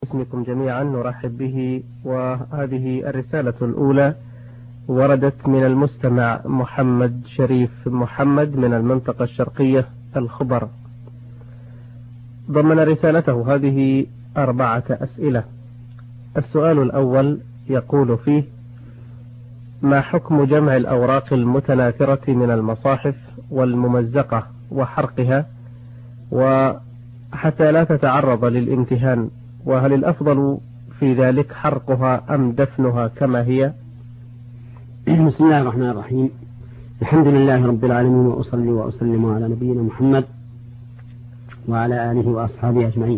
باسمكم جميعا نرحب به. وهذه الرسالة الأولى وردت من المستمع محمد شريف محمد من المنطقة الشرقية الخبر. ضمن رسالته هذه 4 أسئلة. السؤال الأول يقول فيه: ما حكم جمع الأوراق المتناثرة من المصاحف والممزقة وحرقها وحتى لا تتعرض للامتهان؟ وهل الأفضل في ذلك حرقها أم دفنها كما هي؟ بسم الله الرحمن الرحيم. الحمد لله رب العالمين، وأصلي وأسلم على نبينا محمد وعلى آله وأصحابه أجمعين.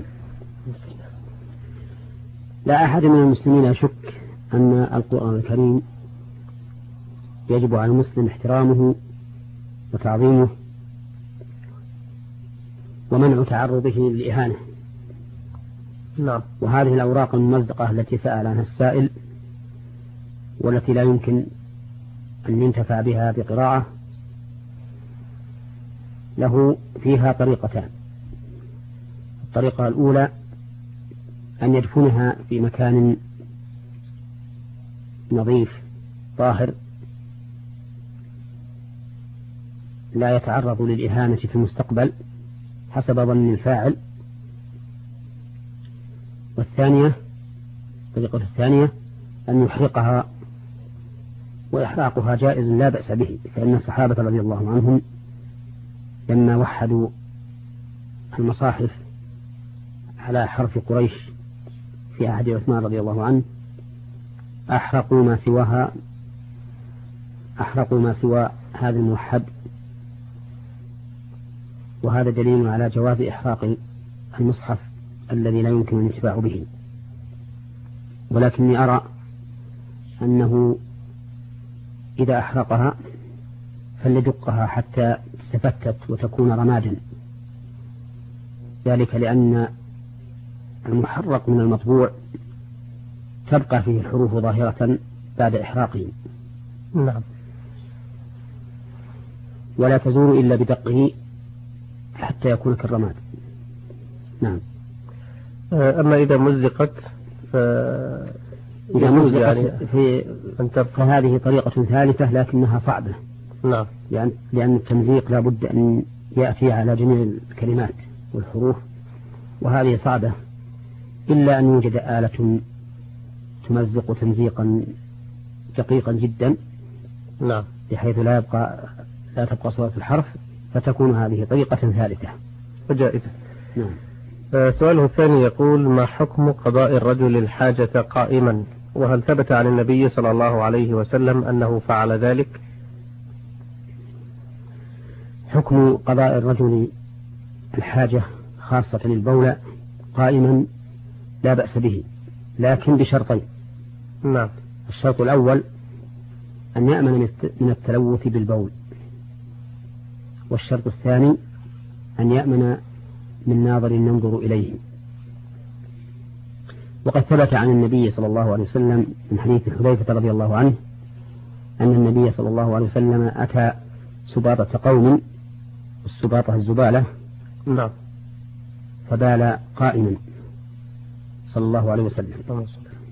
لا أحد من المسلمين يشك أن القرآن الكريم يجب على المسلم احترامه وتعظيمه ومنع تعرضه للإهانة. نعم. وهذه الأوراق الممزقة التي سأل عنها السائل والتي لا يمكن أن ينتفع بها بقراءة له فيها طريقتان. الطريقة الأولى أن يدفنها في مكان نظيف طاهر لا يتعرض للإهانة في المستقبل حسب ظن الفاعل. الطريقة الثانية أن يحرقها، وإحراقها جائز لا بأس به، فإن الصحابة رضي الله عنهم لما وحدوا المصاحف على حرف قريش في عهد عثمان رضي الله عنه أحرقوا ما سوى هذا الموحد، وهذا دليل على جواز إحراق المصحف الذي لا يمكن الانتفاع به. ولكني أرى أنه إذا أحرقها فليدقها حتى تتفتت وتكون رمادا، ذلك لأن المحرق من المطبوع تبقى فيه الحروف ظاهرة بعد إحراقه. نعم. ولا تزول إلا بدقه حتى يكون كالرماد. نعم. أما إذا مزقت إذا مزقت فهذه طريقة ثالثة لكنها صعبة. نعم. لأن التمزيق لا بد أن يأتي على جميع الكلمات والحروف، وهذه صعبة إلا أن يوجد آلة تمزق تمزيقا دقيقا جدا. نعم. بحيث لا تبقى صورة الحرف، فتكون هذه طريقة ثالثة وجائزة. نعم. سؤاله الثاني يقول: ما حكم قضاء الرجل الحاجة قائما؟ وهل ثبت عن النبي صلى الله عليه وسلم أنه فعل ذلك؟ حكم قضاء الرجل الحاجة خاصة البول قائما لا بأس به، لكن بشرطين. نعم. الشرط الأول أن يأمن من التلوث بالبول، والشرط الثاني أن يأمن من ناظر ينظر إليه. وقد ثبت عن النبي صلى الله عليه وسلم من حديث حذيفة رضي الله عنه أن النبي صلى الله عليه وسلم أتى سباطة قوم، السباطة الزبالة. نعم. فبال قائما صلى الله عليه وسلم.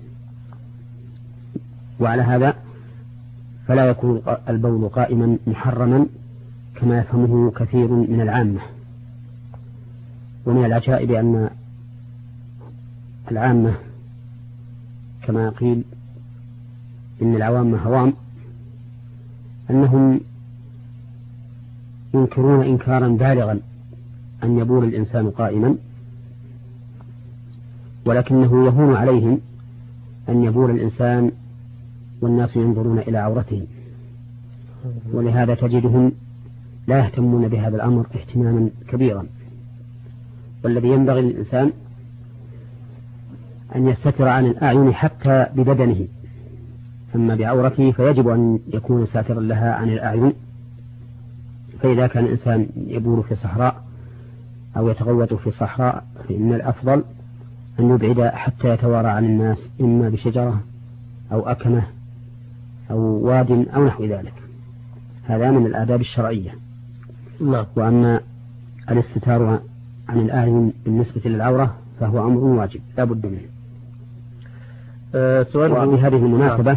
وعلى هذا فلا يكون البول قائما محرما كما يفهمه كثير من العامة. ومن العجائب أن العامة كما قيل إن العوام هوام أنهم ينكرون إنكارا بالغا أن يبول الإنسان قائما، ولكنه يهون عليهم أن يبول الإنسان والناس ينظرون إلى عورته، ولهذا تجدهم لا يهتمون بهذا الأمر اهتماما كبيرا. والذي ينبغي للإنسان أن يستتر عن الأعين حتى ببدنه، أما بعورته فيجب أن يكون ساترا لها عن الأعين. فإذا كان الإنسان يبول في صحراء أو يتغوط في صحراء فإن الأفضل أن يبعد حتى يتوارى عن الناس، إما بشجرة أو أكمة أو واد أو نحو ذلك. هذا من الآداب الشرعية. نعم. وأما الاستتار عن الأعين بالنسبة للعورة فهو أمر واجب لا بد منه. وبهذه المناسبة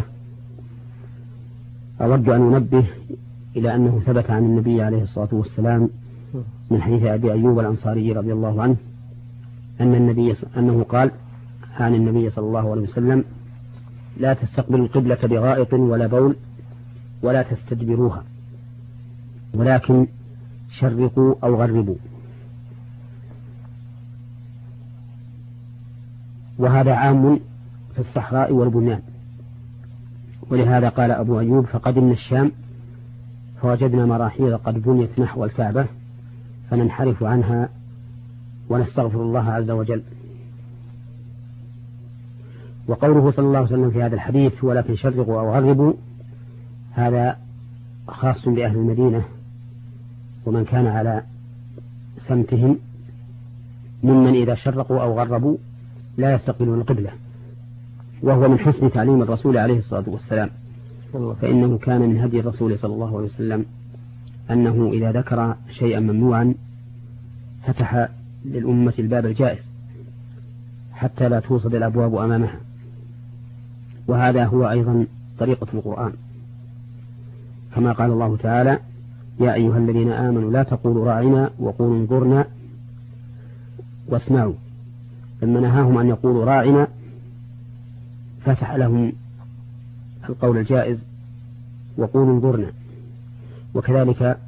أود أن أنبه إلى أنه ثبت عن النبي عليه الصلاة والسلام من حديث أبي أيوب الأنصاري رضي الله عنه أنه قال عن النبي صلى الله عليه وسلم: لا تستقبلوا القبلة بغائط ولا بول ولا تستدبروها، ولكن شرقوا أو غربوا. وهذا عام في الصحراء والبنيان. ولهذا قال أبو أيوب: فقدمنا الشام فوجدنا مراحيض قد بنيت نحو الكعبة فننحرف عنها ونستغفر الله عز وجل. وقوله صلى الله عليه وسلم في هذا الحديث: ولكن شرقوا أو غربوا، هذا خاص بأهل المدينة ومن كان على سمتهم ممن إذا شرقوا أو غربوا لا يستقبلون القبلة، وهو من حسن تعليم الرسول عليه الصلاة والسلام. فإنه كان من هدي الرسول صلى الله عليه وسلم أنه إذا ذكر شيئا ممنوعا فتح للأمة الباب الجائز حتى لا توصد الأبواب أمامها. وهذا هو أيضا طريقة القرآن، كما قال الله تعالى: يا أيها الذين آمنوا لا تقولوا راعنا وقولوا انظرنا واسمعوا. لما نهاهم أن يقولوا راعنا فتح لهم القول الجائز وقولوا انظرنا. وكذلك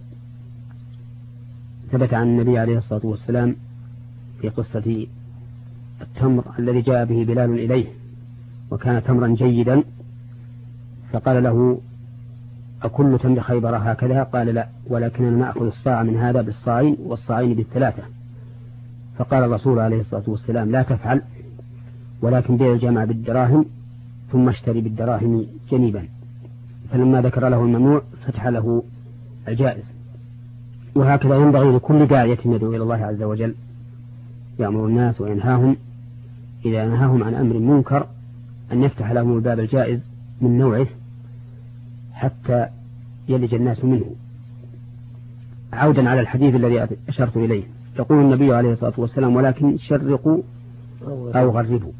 ثبت عن النبي عليه الصلاة والسلام في قصة التمر الذي جاء به بلال إليه وكان تمرا جيدا، فقال له: أكل تمر خيبر هكذا؟ قال: لا، ولكننا نأخذ الصاع من هذا بالصاعين والصاعين بالثلاثة. فقال الرسول عليه الصلاة والسلام: لا تفعل، ولكن بيع الجمع بالدراهم ثم اشتري بالدراهم جنيبا. فلما ذكر له الممنوع فتح له الجائز. وهكذا ينبغي لكل داعية يدعو إلى الله عز وجل يأمر الناس وينهاهم، إذا نهاهم عن أمر منكر أن يفتح لهم الباب الجائز من نوعه حتى يلج الناس منه. عودا على الحديث الذي أشرت إليه، يقول النبي عليه الصلاة والسلام: ولكن شرقوا أو غربوا.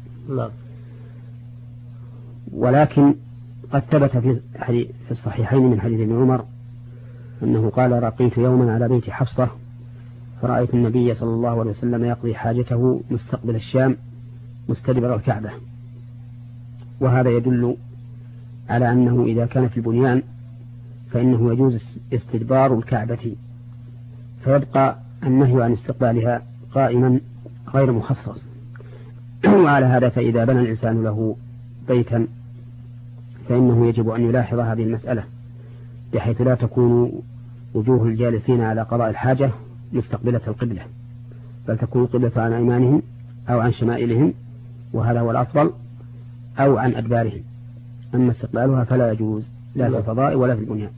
ولكن قد ثبت في الصحيحين من حديث ابن عمر أنه قال: رقيت يوما على بيت حفصة فرأيت النبي صلى الله عليه وسلم يقضي حاجته مستقبل الشام مستدبر الكعبة. وهذا يدل على أنه إذا كان في البنيان فإنه يجوز استدبار الكعبة، فيبقى النهي عن استقبالها قائما غير مخصص. وعلى هذا فإذا بنى الإنسان له بيتا فإنه يجب أن يلاحظ هذه المسألة، بحيث لا تكون وجوه الجالسين على قضاء الحاجة مستقبلة القبلة، بل تكون القبلة عن أيمانهم أو عن شمائلهم، وهذا هو الأفضل، أو عن أدبارهم. أما استقبالها فلا يجوز لا في الفضاء ولا في البنيان.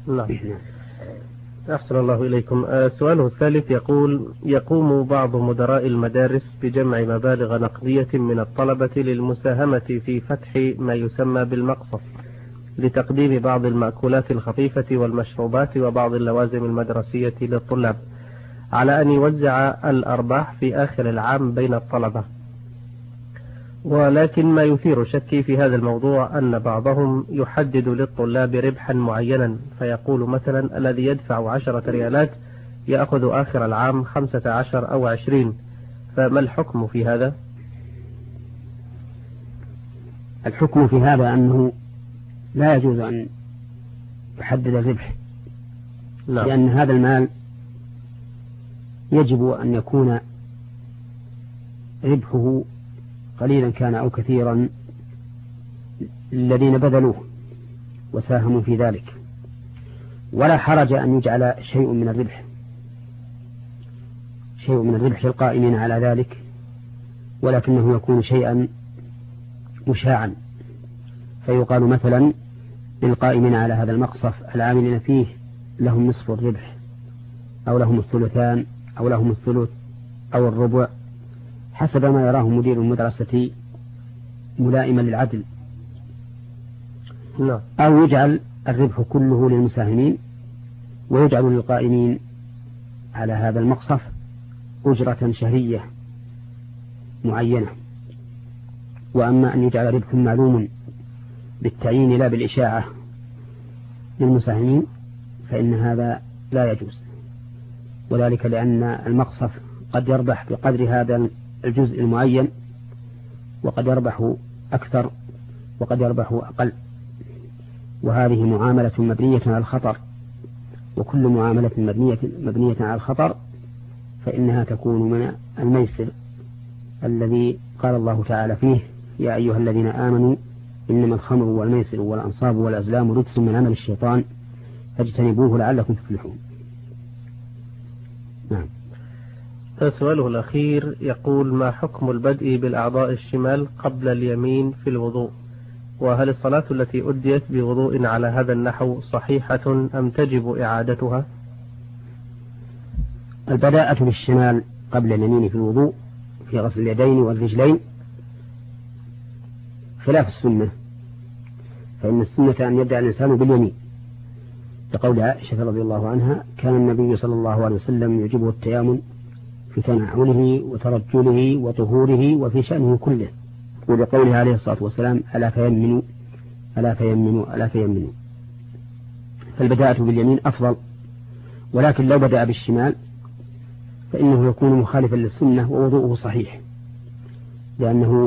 أحسن الله إليكم. سؤاله الثالث يقول: يقوم بعض مدراء المدارس بجمع مبالغ نقدية من الطلبة للمساهمة في فتح ما يسمى بالمقصف لتقديم بعض المأكولات الخفيفة والمشروبات وبعض اللوازم المدرسية للطلاب، على أن يوزع الأرباح في آخر العام بين الطلبة. ولكن ما يثير شكي في هذا الموضوع أن بعضهم يحدد للطلاب ربحا معينا، فيقول مثلا: الذي يدفع 10 ريالات يأخذ آخر العام 15 أو 20. فما الحكم في هذا؟ الحكم في هذا أنه لا يجوز أن يحدد الربح، لأن هذا المال يجب أن يكون ربحه قليلا كان أو كثيرا الذين بذلوه وساهموا في ذلك، ولا حرج أن يجعل شيء من الربح للقائمين على ذلك، ولكنه يكون شيئا مشاعا، فيقال مثلا للقائمين على هذا المقصف العاملين فيه لهم نصف الربح أو لهم الثلثان أو لهم الثلث أو الربع حسب ما يراه مدير المدرسة ملائما للعدل، أو يجعل الربح كله للمساهمين ويجعل للقائمين على هذا المقصف أجرة شهرية معينة. وأما أن يجعل ربح معلوم بالتعيين لا بالإشاعة للمساهمين فإن هذا لا يجوز، وذلك لأن المقصف قد يربح بقدر هذا الجزء المعين، وقد يربح أكثر وقد يربح أقل، وهذه معاملة مبنية على الخطر، وكل معاملة مبنية على الخطر فإنها تكون من الميسر الذي قال الله تعالى فيه: يا أيها الذين آمنوا إنما الخمر والميسر والأنصاب والأزلام رجس من عمل الشيطان فاجتنبوه لعلكم تفلحون. نعم. سؤاله الأخير يقول: ما حكم البدء بالأعضاء الشمال قبل اليمين في الوضوء؟ وهل الصلاة التي أديت بوضوء على هذا النحو صحيحة أم تجب إعادتها؟ البداءة بالشمال قبل اليمين في الوضوء في غسل اليدين والرجلين خلاف السنة، فإن السنة أن يبدأ الإنسان باليمين، لقول عائشة رضي الله عنها: كان النبي صلى الله عليه وسلم يعجبه التيامن في تنعله وترجله وطهوره وفي شأنه كله، ولقوله عليه الصلاة والسلام: ألا فيمنوا ألا فيمنوا ألا فيمنوا. فالبداءة باليمين أفضل، ولكن لو بدأ بالشمال فإنه يكون مخالفا للسنة ووضوءه صحيح، لأنه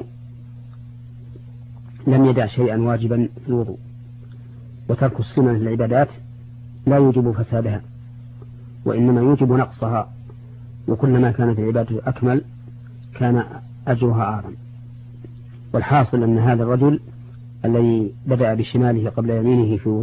لم يدع شيئا واجبا في الوضوء، وترك السنة للعبادات لا يوجب فسادها وإنما يوجب نقصها، وكلما كانت العبادة أكمل كان أجرها أعظم. والحاصل أن هذا الرجل الذي بدأ بشماله قبل يمينه في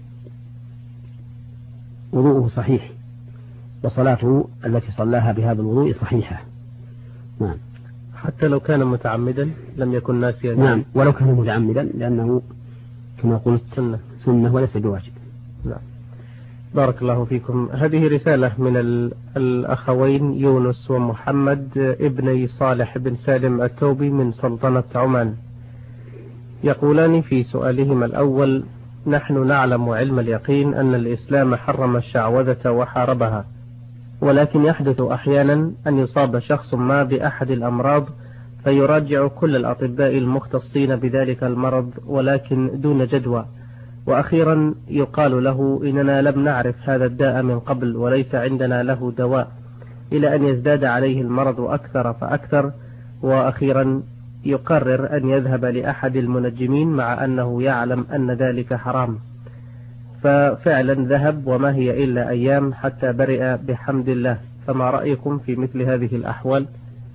وضوءه صحيح، وصلاته التي صلاها بهذا الوضوء صحيحة. نعم. حتى لو كان متعمدا لم يكن ناسيا؟ نعم، ولو كان متعمدا، لأنه كما قلت سنة وليس بواجب. نعم. بارك الله فيكم. هذه رسالة من الأخوين يونس ومحمد ابني صالح بن سالم التوبي من سلطنة عمان، يقولان في سؤالهما الأول: نحن نعلم علم اليقين أن الإسلام حرم الشعوذة وحاربها، ولكن يحدث أحيانا أن يصاب شخص ما بأحد الأمراض فيراجع كل الأطباء المختصين بذلك المرض ولكن دون جدوى، وأخيرا يقال له: إننا لم نعرف هذا الداء من قبل وليس عندنا له دواء، إلى أن يزداد عليه المرض أكثر فأكثر، وأخيرا يقرر أن يذهب لأحد المنجمين مع أنه يعلم أن ذلك حرام، ففعلا ذهب وما هي إلا أيام حتى برئ بحمد الله. فما رأيكم في مثل هذه الأحوال؟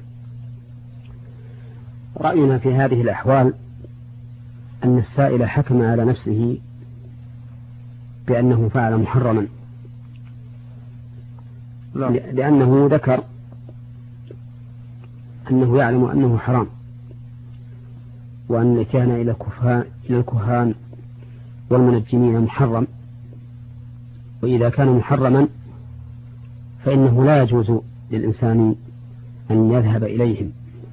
رأينا في هذه الأحوال أن السائل حكم على نفسه بأنه فعل محرما، لأنه ذكر أنه يعلم أنه حرام، وأن الاتيان إلى الكهان والمنجمين محرم، وإذا كان محرما فإنه لا يجوز للإنسان أن يذهب إليهم،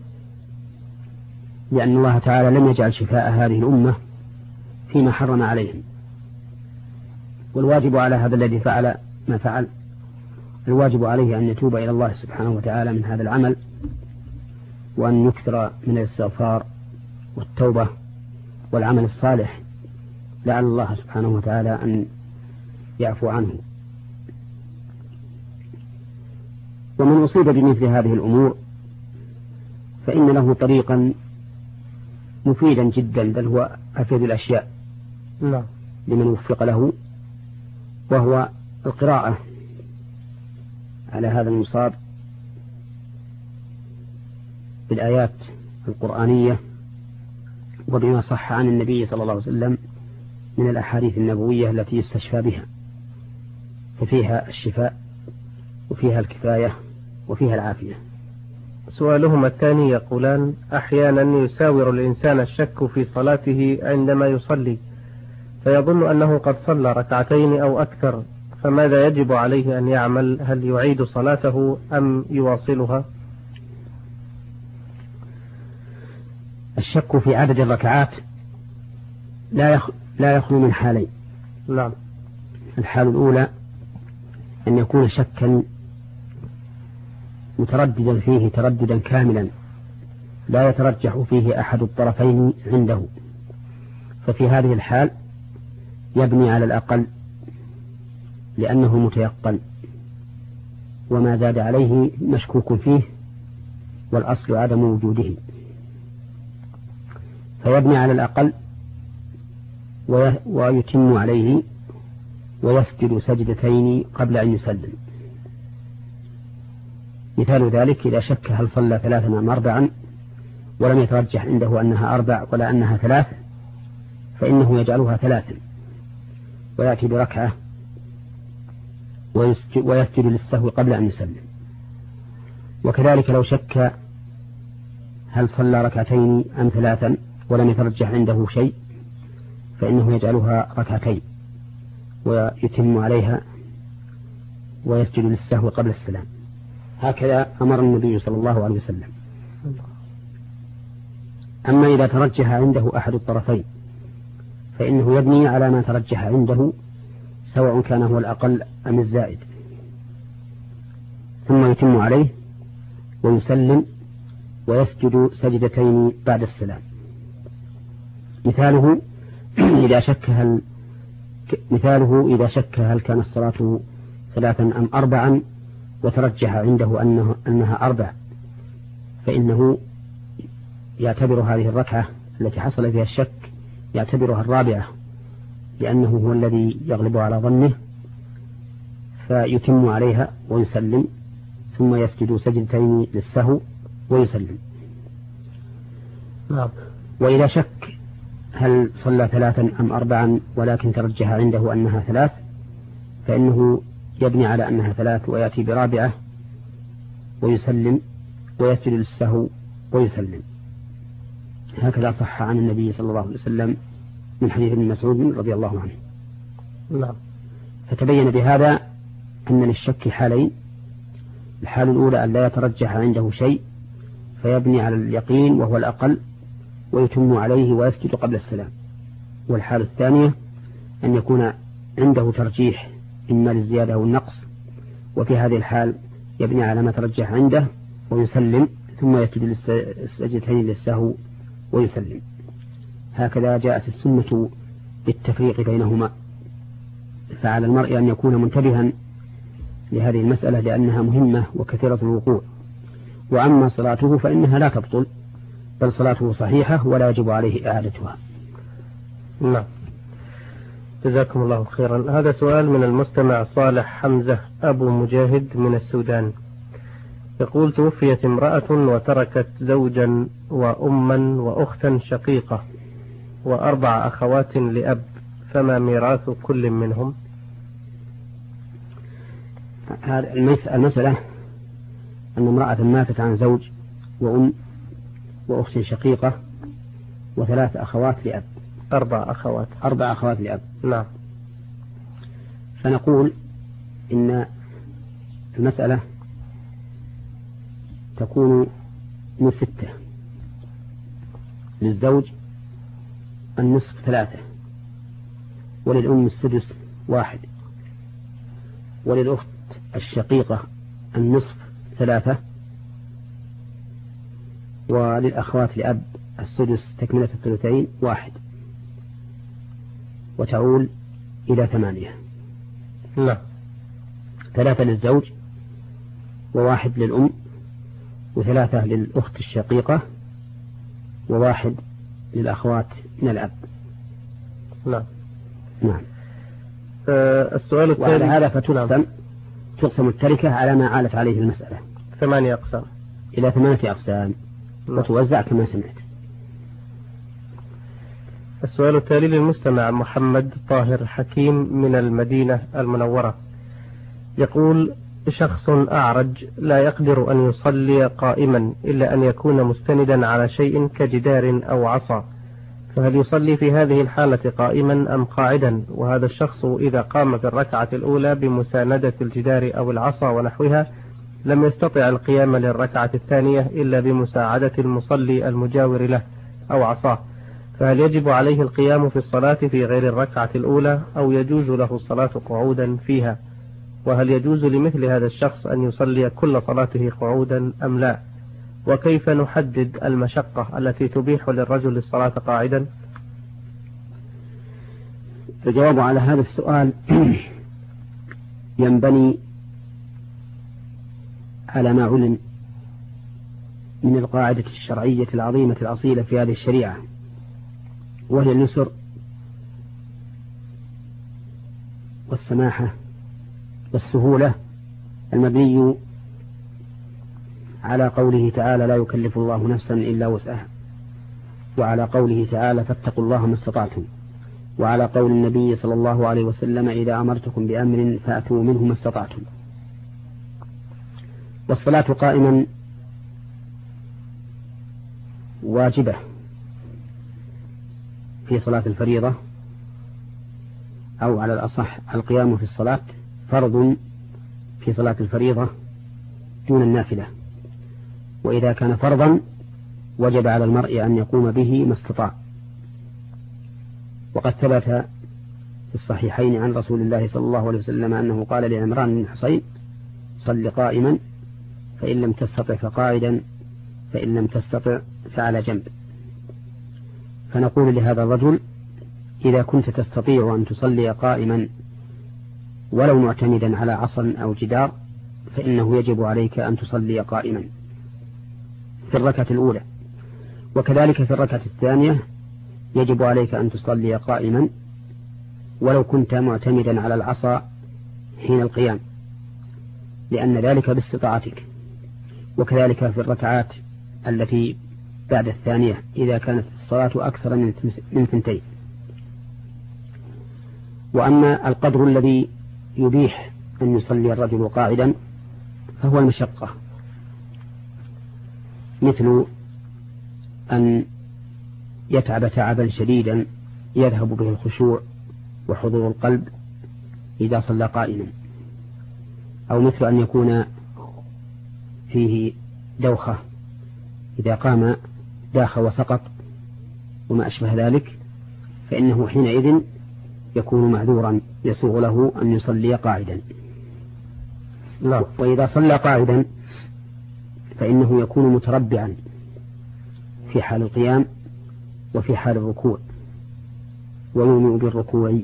لأن الله تعالى لم يجعل شفاء هذه الأمة فيما حرم عليهم. والواجب على هذا الذي فعل ما فعل، الواجب عليه أن يتوب إلى الله سبحانه وتعالى من هذا العمل، وأن يكثر من الاستغفار والتوبة والعمل الصالح، لعل الله سبحانه وتعالى أن يعفو عنه. ومن أصيب بمثل هذه الأمور فإن له طريقا مفيدا جدا، بل هو أفيد الأشياء لمن وفق له، وهو القراءة على هذا المصاب بالآيات القرآنية وبما صح عن النبي صلى الله عليه وسلم من الأحاديث النبوية التي يستشفى بها، ففيها الشفاء وفيها الكفاية وفيها العافية. سؤالهما الثاني يقولان: أحيانا يساور الإنسان الشك في صلاته عندما يصلي، فيظن أنه قد صلى ركعتين أو أكثر، فماذا يجب عليه أن يعمل؟ هل يعيد صلاته أم يواصلها؟ الشك في عدد الركعات لا يخلو من حالين. نعم. الحال الأولى أن يكون شكا مترددا فيه ترددا كاملا، لا يترجح فيه أحد الطرفين عنده، ففي هذه الحال يبني على الأقل لأنه متيقن، وما زاد عليه مشكوك فيه والأصل عدم وجوده، فيبني على الأقل ويتم عليه ويسجد سجدتين قبل أن يسلم. مثال ذلك إذا شك هل صلى 3 أم 4 ولم يترجح عنده أنها 4 ولا أنها 3، فإنه يجعلها 3 ويأتي بركعة ويسجد للسهو قبل أن يسلم. وكذلك لو شك هل صلى 2 أم 3 ولم يترجح عنده شيء، فإنه يجعلها 2 ويتم عليها ويسجد للسهو قبل السلام. هكذا أمر النبي صلى الله عليه وسلم. أما إذا ترجح عنده أحد الطرفين فإنه يبني على ما ترجح عنده سواء كان هو الأقل أم الزائد، ثم يتم عليه ويسلم ويسجد سجدتين بعد السلام. مثاله إذا شك هل كان الصلاة 3 أم 4 وترجح عنده أنها 4، فإنه يعتبر هذه الركعة التي حصل فيها الشك يعتبرها 4 لأنه هو الذي يغلب على ظنه، فيتم عليها ويسلم ثم يسجد سجدتين للسهو ويسلم. وإذا شك هل صلى 3 أم 4 ولكن ترجح عنده أنها 3، فإنه يبني على أنها 3 ويأتي ب4 ويسلم ويسجد للسهو ويسلم. هكذا صح عن النبي صلى الله عليه وسلم من حديث ابن مسعود رضي الله عنه. نعم. فتبين بهذا أن للشك حالين: الحال الأولى أن لا يترجح عنده شيء فيبني على اليقين وهو الأقل ويتم عليه ويسجد قبل السلام، والحال الثانية أن يكون عنده ترجيح إما للزيادة أو النقص، وفي هذه الحال يبني على ما ترجح عنده ويسلم ثم يسجد السجدتين للسهو ويسلم. هكذا جاءت السنة بالتفريق بينهما، فعلى المرء أن يكون منتبها لهذه المسألة لأنها مهمة وكثيرة الوقوع. وأما صلاته فإنها لا تبطل، بل صلاته صحيحة ولا يجب عليه إعادتها. نعم. جزاكم الله خيرا. هذا سؤال من المستمع صالح حمزة أبو مجاهد من السودان، يقول: توفيت امرأة وتركت زوجا وأما وأختا شقيقة و4 أخوات لأب، فما ميراث كل منهم؟ المسألة أن امرأة ماتت عن زوج وأم وأخت شقيقة و3 أخوات لأب. 4 أخوات. 4 أخوات لأب. نعم. فنقول إن المسألة تكون من 6: للزوج النصف 3، وللأم السدس 1، وللأخت الشقيقة النصف 3، وللأخوات لأب السدس تكملة الثلثين 1، وتعول إلى 8. لا. 3 للزوج و1 للأم و3 للأخت الشقيقة و1 للأخوات من الأب. نعم. نعم. السؤال الثاني: وعلى هذا تقسم التركة على ما عالت عليه المسألة 8 أقسام إلى 8 أقسام وتوزع كما سمعت. السؤال التالي للمستمع محمد طاهر حكيم من المدينة المنورة، يقول: شخص أعرج لا يقدر أن يصلي قائما إلا أن يكون مستندا على شيء كجدار أو عصا، فهل يصلي في هذه الحالة قائما أم قاعدا؟ وهذا الشخص إذا قام في الركعة الأولى بمساندة الجدار أو العصا ونحوها لم يستطع القيام للركعة الثانية إلا بمساعدة المصلي المجاور له أو عصاه، فهل يجب عليه القيام في الصلاة في غير الركعة الأولى أو يجوز له الصلاة قعودا فيها؟ وهل يجوز لمثل هذا الشخص أن يصلي كل صلاته قعودا أم لا؟ وكيف نحدد المشقة التي تبيح للرجل الصلاة قاعدا؟ الجواب على هذا السؤال ينبني على ما علم من القاعدة الشرعية العظيمة الأصيلة في هذه الشريعة، وهي اليسر والسماحة والسهولة، المبني على قوله تعالى لا يكلف الله نفسا إلا وسعها، وعلى قوله تعالى فاتقوا الله ما استطعتم، وعلى قول النبي صلى الله عليه وسلم إذا أمرتكم بأمر فأتوا منه ما استطعتم. والصلاة قائما واجبة في صلاة الفريضة، أو على الأصح القيام في الصلاة فرض في صلاة الفريضة دون النافلة، وإذا كان فرضا وجب على المرء أن يقوم به ما استطاع. وقد ثبت في الصحيحين عن رسول الله صلى الله عليه وسلم أنه قال لعمران بن حصين صل قائما فإن لم تستطع فقاعدا فإن لم تستطع فعلى جنب. فنقول لهذا الرجل إذا كنت تستطيع أن تصلي قائما ولو معتمدا على عصا أو جدار فإنه يجب عليك أن تصلي قائما في الركعة الأولى، وكذلك في الركعة الثانية يجب عليك أن تصلي قائما ولو كنت معتمدا على العصا حين القيام، لأن ذلك باستطاعتك. وكذلك في الركعات التي بعد الثانية إذا كانت الصلاة أكثر من 2. وأما القدر الذي يبيح أن يصلي الرجل قاعدا فهو المشقة، مثل أن يتعب تعبا شديدا يذهب به الخشوع وحضور القلب إذا صلى قائما، أو مثل أن يكون فيه دوخة إذا قام داخ وسقط وما أشبه ذلك، فإنه حينئذ يكون معذورا يسوغ له أن يصلي قاعدا. وإذا صلى قاعدا فإنه يكون متربعا في حال القيام وفي حال الركوع، ويومئ بالركوع.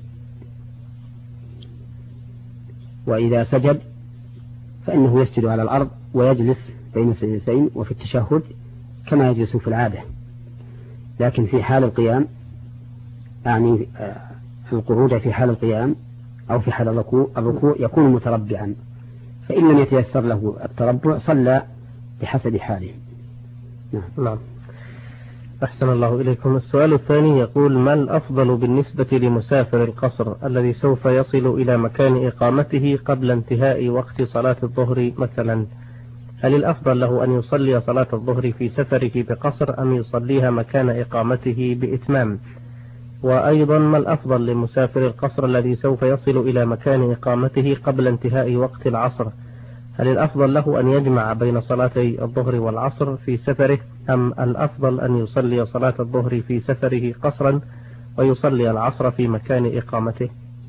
وإذا سجد فإنه يسجد على الأرض ويجلس بين السجدتين وفي التشهد كما يجلس في العادة، لكن في حال القيام أعني القعود في حال القيام أو في حال الركوع يكون متربعا، فإن لم يتيسر له التربع صلى بحسب حاله. نعم. أحسن الله إليكم. السؤال الثاني يقول: ما الأفضل بالنسبة لمسافر القصر الذي سوف يصل إلى مكان إقامته قبل انتهاء وقت صلاة الظهر مثلا؟ هل الأفضل له أن يصلي صلاة الظهر في سفره بقصر أم يصليها مكان إقامته بإتمام؟ وأيضا ما الأفضل لمسافر القصر الذي سوف يصل إلى مكان إقامته قبل انتهاء وقت العصر؟ هل الأفضل له أن يجمع بين صلاتي الظهر والعصر في سفره، أم الأفضل أن يصلي صلاة الظهر في سفره قصرا ويصلي العصر في مكان إقامته؟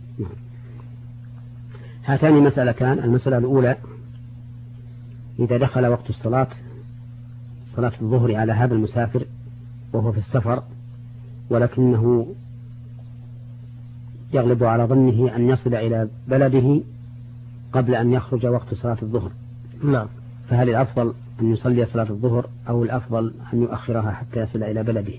هاتان مسألتان. المسألة الأولى: إذا دخل وقت الصلاة صلاة الظهر على هذا المسافر وهو في السفر، ولكنه يغلب على ظنه أن يصل إلى بلده قبل أن يخرج وقت صلاة الظهر، نعم، فهل الأفضل أن يصلي صلاة الظهر أو الأفضل أن يؤخرها حتى يصل إلى بلده؟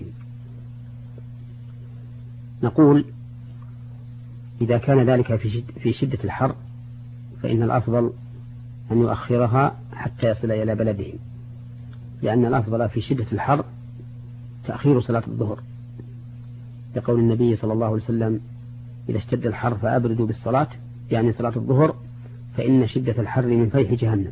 نقول: إذا كان ذلك في شدة الحر فإن الأفضل أن يؤخرها حتى يصل إلى بلده، لأن الأفضل في شدة الحر تأخير صلاة الظهر، لقول النبي صلى الله عليه وسلم: إذا اشتد الحر فأبردوا بالصلاة، يعني صلاة الظهر، فإن شدة الحر من فيح جهنم.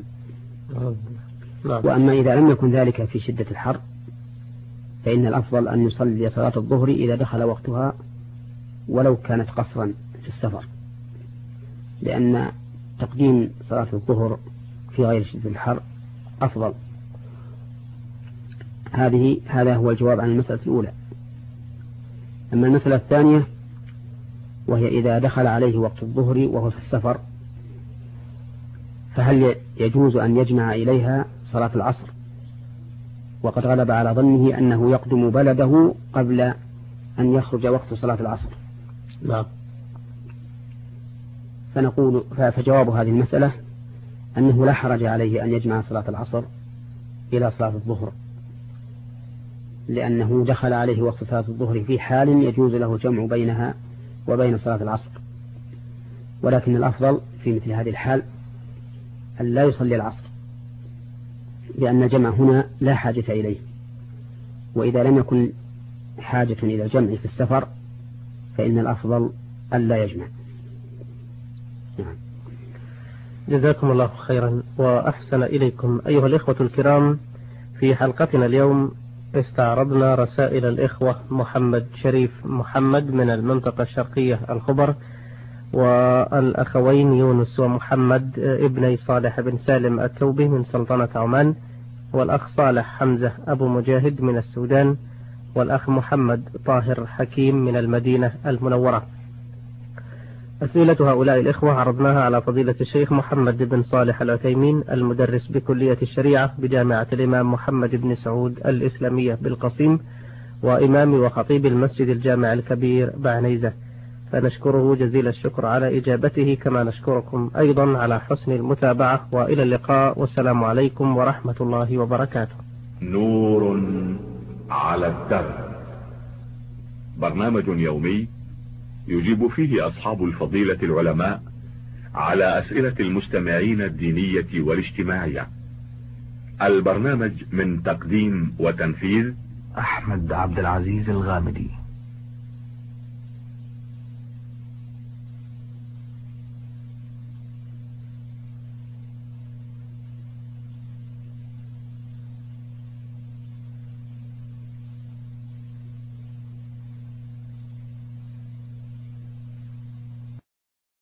وأما إذا لم يكن ذلك في شدة الحر فإن الأفضل أن يصلي صلاة الظهر إذا دخل وقتها ولو كانت قصرا في السفر، لأن تقديم صلاة الظهر في غير شدة الحر أفضل. هذا هو الجواب عن المسألة الأولى. أما المسألة الثانية وهي إذا دخل عليه وقت الظهر وهو في السفر، فهل يجوز أن يجمع إليها صلاة العصر وقد غلب على ظنه أنه يقدم بلده قبل أن يخرج وقت صلاة العصر. نعم. فنقول فجواب هذه المسألة أنه لا حرج عليه أن يجمع صلاة العصر إلى صلاة الظهر، لأنه دخل عليه وقت صلاة الظهر في حال يجوز له الجمع بينها وبين صلاة العصر، ولكن الأفضل في مثل هذه الحال أن لا يصلي العصر، لأن الجمع هنا لا حاجة إليه، وإذا لم يكن حاجة إلى الجمع في السفر فإن الأفضل أن لا يجمع. نعم. جزاكم الله خيرا وأحسن إليكم. أيها الإخوة الكرام، في حلقتنا اليوم استعرضنا رسائل الإخوة محمد شريف محمد من المنطقة الشرقية الخبر، والأخوين يونس ومحمد ابني صالح بن سالم التوبي من سلطنة عمان، والأخ صالح حمزة أبو مجاهد من السودان، والأخ محمد طاهر حكيم من المدينة المنورة. أسئلة هؤلاء الإخوة عرضناها على فضيلة الشيخ محمد بن صالح العثيمين المدرس بكلية الشريعة بجامعة الإمام محمد بن سعود الإسلامية بالقصيم، وإمام وخطيب المسجد الجامع الكبير بعنيزة، فنشكره جزيل الشكر على إجابته، كما نشكركم أيضا على حسن المتابعة، وإلى اللقاء، والسلام عليكم ورحمة الله وبركاته. نور على الدرب، برنامج يومي يجيب فيه أصحاب الفضيلة العلماء على أسئلة المستمعين الدينية والاجتماعية. البرنامج من تقديم وتنفيذ أحمد عبد العزيز الغامدي.